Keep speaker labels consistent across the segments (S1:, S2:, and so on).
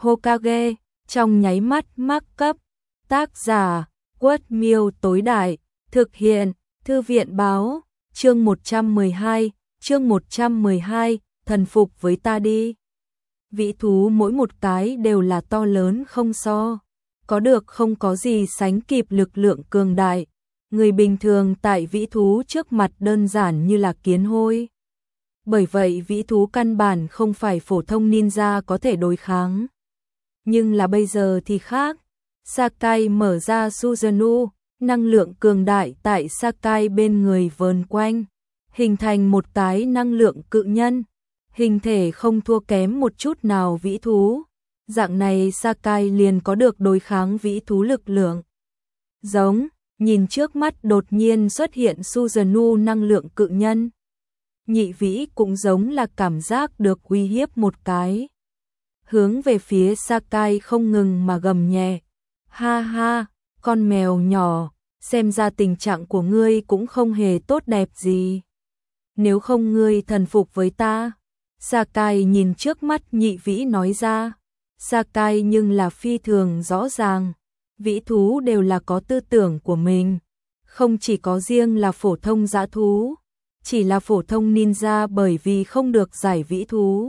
S1: Hokage, trong nháy mắt mắc cấp. Tác giả, Quất Miêu tối đại, thực hiện, Thư viện báo, chương 112, thần phục với ta đi. Vĩ thú mỗi một cái đều là to lớn không so, có được không có gì sánh kịp lực lượng cường đại. Người bình thường tại vĩ thú trước mặt đơn giản như là kiến hôi. Bởi vậy vĩ thú căn bản không phải phổ thông ninja có thể đối kháng. Nhưng là bây giờ thì khác. Sakai mở ra Susanoo, năng lượng cường đại tại Sakai bên người vờn quanh, hình thành một cái năng lượng cự nhân, hình thể không thua kém một chút nào vĩ thú. Dạng này Sakai liền có được đối kháng vĩ thú lực lượng. Giống, nhìn trước mắt đột nhiên xuất hiện Susanoo năng lượng cự nhân. Nhị vĩ cũng giống là cảm giác được uy hiếp một cái. Hướng về phía Sakai không ngừng mà gầm nhẹ. Ha ha, con mèo nhỏ, xem ra tình trạng của ngươi cũng không hề tốt đẹp gì. Nếu không ngươi thần phục với ta. Sakai nhìn trước mắt nhị vĩ nói ra. Sakai nhưng là phi thường rõ ràng. Vĩ thú đều là có tư tưởng của mình. Không chỉ có riêng là phổ thông dã thú. Chỉ là phổ thông ninja bởi vì không được giải vĩ thú.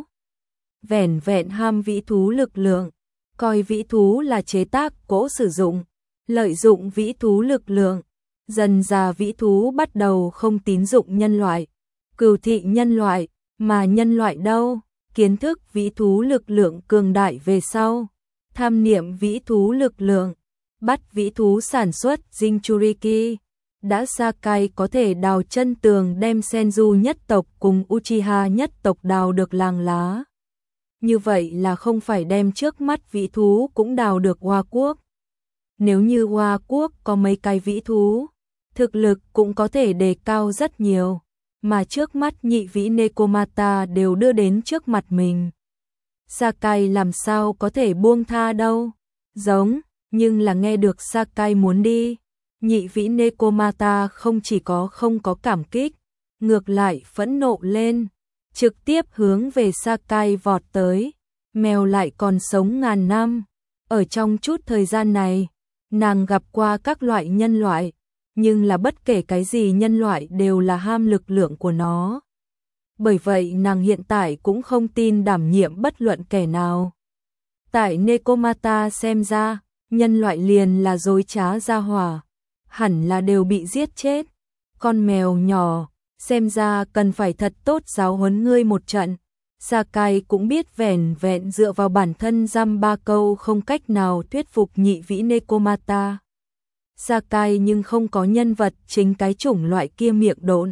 S1: Vẻn vẹn ham vĩ thú lực lượng. Coi vĩ thú là chế tác cỗ sử dụng. Lợi dụng vĩ thú lực lượng. Dần già vĩ thú bắt đầu không tín dụng nhân loại. Cừu thị nhân loại. Mà nhân loại đâu? Kiến thức vĩ thú lực lượng cường đại về sau. Tham niệm vĩ thú lực lượng. Bắt vĩ thú sản xuất Jinchuriki. Đã Sakai có thể đào chân tường đem Senju nhất tộc cùng Uchiha nhất tộc đào được làng lá. Như vậy là không phải đem trước mắt vĩ thú cũng đào được Hoa Quốc. Nếu như Hoa Quốc có mấy cái vĩ thú, thực lực cũng có thể đề cao rất nhiều. Mà trước mắt nhị vĩ Nekomata đều đưa đến trước mặt mình. Sakai làm sao có thể buông tha đâu. Giống, nhưng là nghe được Sakai muốn đi. Nhị vĩ Nekomata không chỉ có không có cảm kích, ngược lại phẫn nộ lên, trực tiếp hướng về Sakai vọt tới. Mèo lại còn sống ngàn năm. Ở trong chút thời gian này, nàng gặp qua các loại nhân loại, nhưng là bất kể cái gì nhân loại đều là ham lực lượng của nó. Bởi vậy nàng hiện tại cũng không tin đảm nhiệm bất luận kẻ nào. Tại Nekomata xem ra, nhân loại liền là dối trá gia hỏa, hẳn là đều bị giết chết. Con mèo nhỏ, xem ra cần phải thật tốt giáo huấn ngươi một trận. Sakai cũng biết vẻn vẹn dựa vào bản thân dăm ba câu không cách nào thuyết phục nhị vĩ Nekomata. Sakai nhưng không có nhân vật chính cái chủng loại kia miệng độn.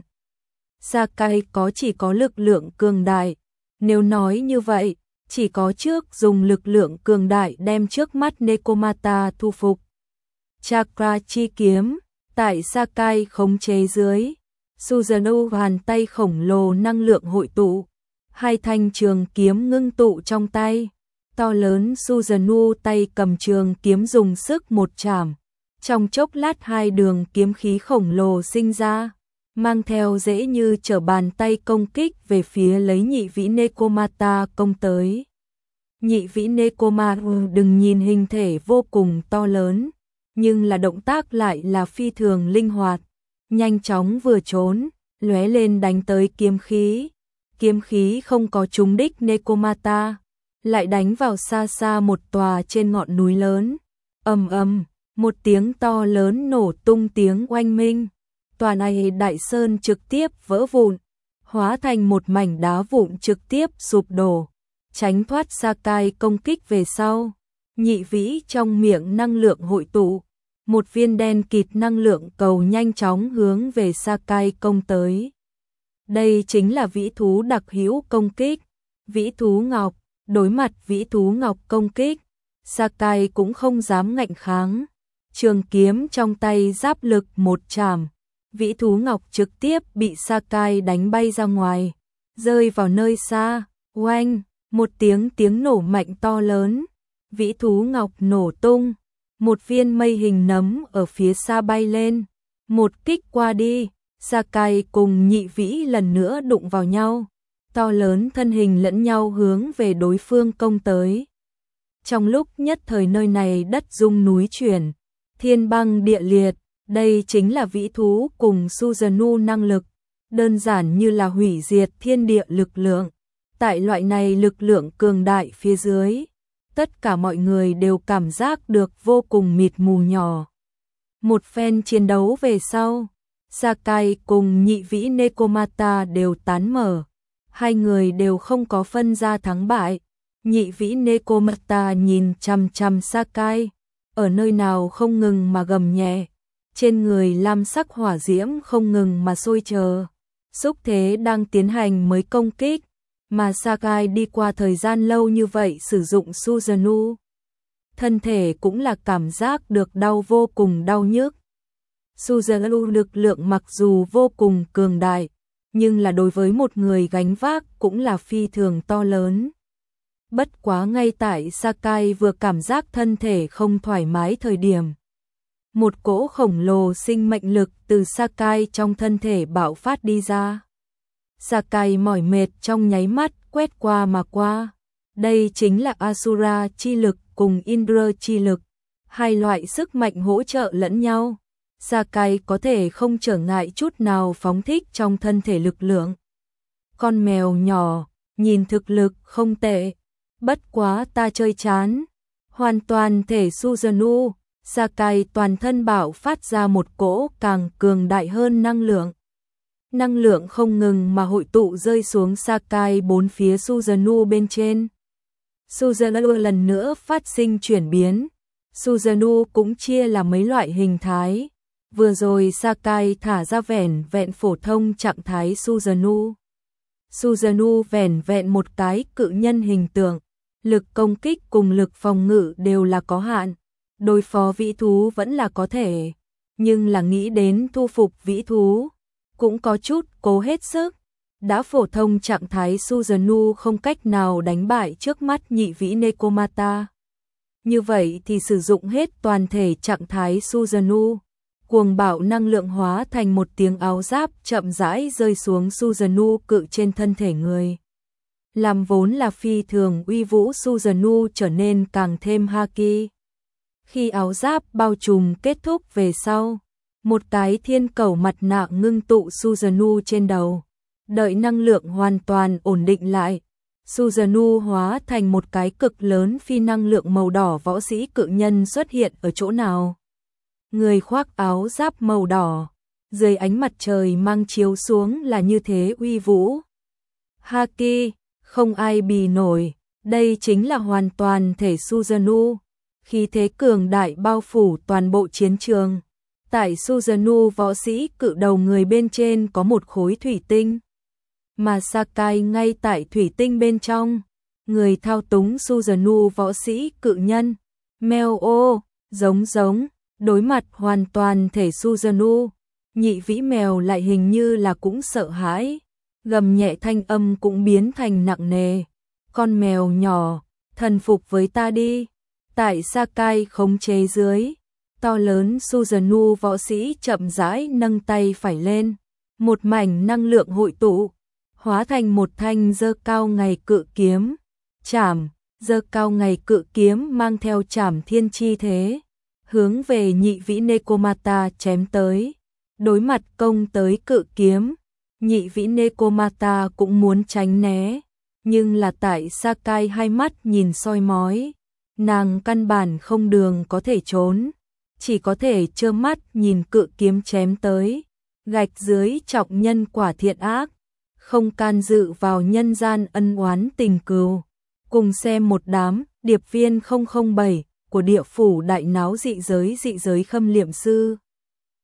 S1: Sakai chỉ có lực lượng cường đại. Nếu nói như vậy, chỉ có trước dùng lực lượng cường đại đem trước mắt Nekomata thu phục. Chakra chi kiếm, tại Sakai khống chế dưới, Susanoo bàn tay khổng lồ năng lượng hội tụ, hai thanh trường kiếm ngưng tụ trong tay. To lớn Susanoo tay cầm trường kiếm dùng sức một chạm. Trong chốc lát hai đường kiếm khí khổng lồ sinh ra, mang theo dễ như trở bàn tay công kích về phía lấy nhị vĩ Nekomata công tới. Nhị vĩ Nekomata đừng nhìn hình thể vô cùng to lớn, nhưng là động tác lại là phi thường linh hoạt, nhanh chóng vừa trốn, lóe lên đánh tới kiếm khí. Kiếm khí không có trúng đích Nekomata, lại đánh vào xa xa một tòa trên ngọn núi lớn. Ầm ầm, một tiếng to lớn nổ tung tiếng oanh minh. Tòa này đại sơn trực tiếp vỡ vụn, hóa thành một mảnh đá vụn trực tiếp sụp đổ, tránh thoát Sakai công kích về sau. Nhị vĩ trong miệng năng lượng hội tụ, một viên đen kịt năng lượng cầu nhanh chóng hướng về Sakai công tới. Đây chính là vĩ thú đặc hữu công kích. Vĩ thú ngọc, đối mặt vĩ thú ngọc công kích, Sakai cũng không dám ngạnh kháng. Trường kiếm trong tay giáp lực một chạm, vĩ thú ngọc trực tiếp bị Sakai đánh bay ra ngoài, rơi vào nơi xa. Oanh, một tiếng nổ mạnh to lớn, vĩ thú ngọc nổ tung, một viên mây hình nấm ở phía xa bay lên, một kích qua đi, Sakai cùng nhị vĩ lần nữa đụng vào nhau, to lớn thân hình lẫn nhau hướng về đối phương công tới. Trong lúc nhất thời nơi này đất rung núi chuyển, thiên băng địa liệt, đây chính là vĩ thú cùng Susanoo năng lực, đơn giản như là hủy diệt thiên địa lực lượng. Tại loại này lực lượng cường đại phía dưới, tất cả mọi người đều cảm giác được vô cùng mịt mù nhỏ. Một phen chiến đấu về sau, Sakai cùng nhị vĩ Nekomata đều tán mở. Hai người đều không có phân ra thắng bại. Nhị vĩ Nekomata nhìn chằm chằm Sakai, ở nơi nào không ngừng mà gầm nhẹ. Trên người lam sắc hỏa diễm không ngừng mà sôi chờ. Xúc thế đang tiến hành mới công kích. Mà Sakai đi qua thời gian lâu như vậy sử dụng Susanoo, thân thể cũng là cảm giác được đau vô cùng đau nhức. Susanoo lực lượng mặc dù vô cùng cường đại, nhưng là đối với một người gánh vác cũng là phi thường to lớn. Bất quá ngay tại Sakai vừa cảm giác thân thể không thoải mái thời điểm, một cỗ khổng lồ sinh mệnh lực từ Sakai trong thân thể bạo phát đi ra. Sakai mỏi mệt trong nháy mắt quét qua mà qua. Đây chính là Asura chi lực cùng Indra chi lực, hai loại sức mạnh hỗ trợ lẫn nhau. Sakai có thể không trở ngại chút nào phóng thích trong thân thể lực lượng. Con mèo nhỏ, nhìn thực lực không tệ, bất quá ta chơi chán. Hoàn toàn thể Susanoo, Sakai toàn thân bạo phát ra một cỗ càng cường đại hơn năng lượng. Năng lượng không ngừng mà hội tụ rơi xuống Sakai bốn phía Susanoo bên trên. Susanoo lần nữa phát sinh chuyển biến. Susanoo cũng chia là mấy loại hình thái. Vừa rồi Sakai thả ra vẻn vẹn phổ thông trạng thái Susanoo. Susanoo vẻn vẹn một cái cự nhân hình tượng. Lực công kích cùng lực phòng ngự đều là có hạn. Đối phó vĩ thú vẫn là có thể. Nhưng là nghĩ đến thu phục vĩ thú, cũng có chút cố hết sức. Đã phổ thông trạng thái Susanoo không cách nào đánh bại trước mắt nhị vĩ Nekomata. Như vậy thì sử dụng hết toàn thể trạng thái Susanoo, cuồng bạo năng lượng hóa thành một tiếng áo giáp chậm rãi rơi xuống Susanoo cự trên thân thể người. Làm vốn là phi thường uy vũ Susanoo trở nên càng thêm haki. Khi áo giáp bao trùm kết thúc về sau, một cái thiên cầu mặt nạ ngưng tụ Susanoo trên đầu. Đợi năng lượng hoàn toàn ổn định lại, Susanoo hóa thành một cái cực lớn phi năng lượng màu đỏ võ sĩ cự nhân xuất hiện ở chỗ nào. Người khoác áo giáp màu đỏ, dưới ánh mặt trời mang chiếu xuống là như thế uy vũ. Haki, không ai bì nổi, đây chính là hoàn toàn thể Susanoo. Khí thế cường đại bao phủ toàn bộ chiến trường. Tại Susanoo võ sĩ cự đầu người bên trên có một khối thủy tinh. Mà Sakai ngay tại thủy tinh bên trong. Người thao túng Susanoo võ sĩ cự nhân. Mèo ô, giống, đối mặt hoàn toàn thể Susanoo. Nhị vĩ mèo lại hình như là cũng sợ hãi. Gầm nhẹ thanh âm cũng biến thành nặng nề. Con mèo nhỏ, thần phục với ta đi. Tại Sakai khống chế dưới, to lớn Susanoo võ sĩ chậm rãi nâng tay phải lên, một mảnh năng lượng hội tụ, hóa thành một thanh giơ cao ngày cự kiếm. Chảm, giơ cao ngày cự kiếm mang theo chảm thiên chi thế, hướng về nhị vĩ Nekomata chém tới. Đối mặt công tới cự kiếm, nhị vĩ Nekomata cũng muốn tránh né, nhưng là tại Sakai hai mắt nhìn soi mói. Nàng căn bản không đường có thể trốn, chỉ có thể trơ mắt nhìn cự kiếm chém tới, gạch dưới trọng nhân quả thiện ác, không can dự vào nhân gian ân oán tình cừu. Cùng xem một đám điệp viên 007 của địa phủ đại náo dị giới khâm liệm sư.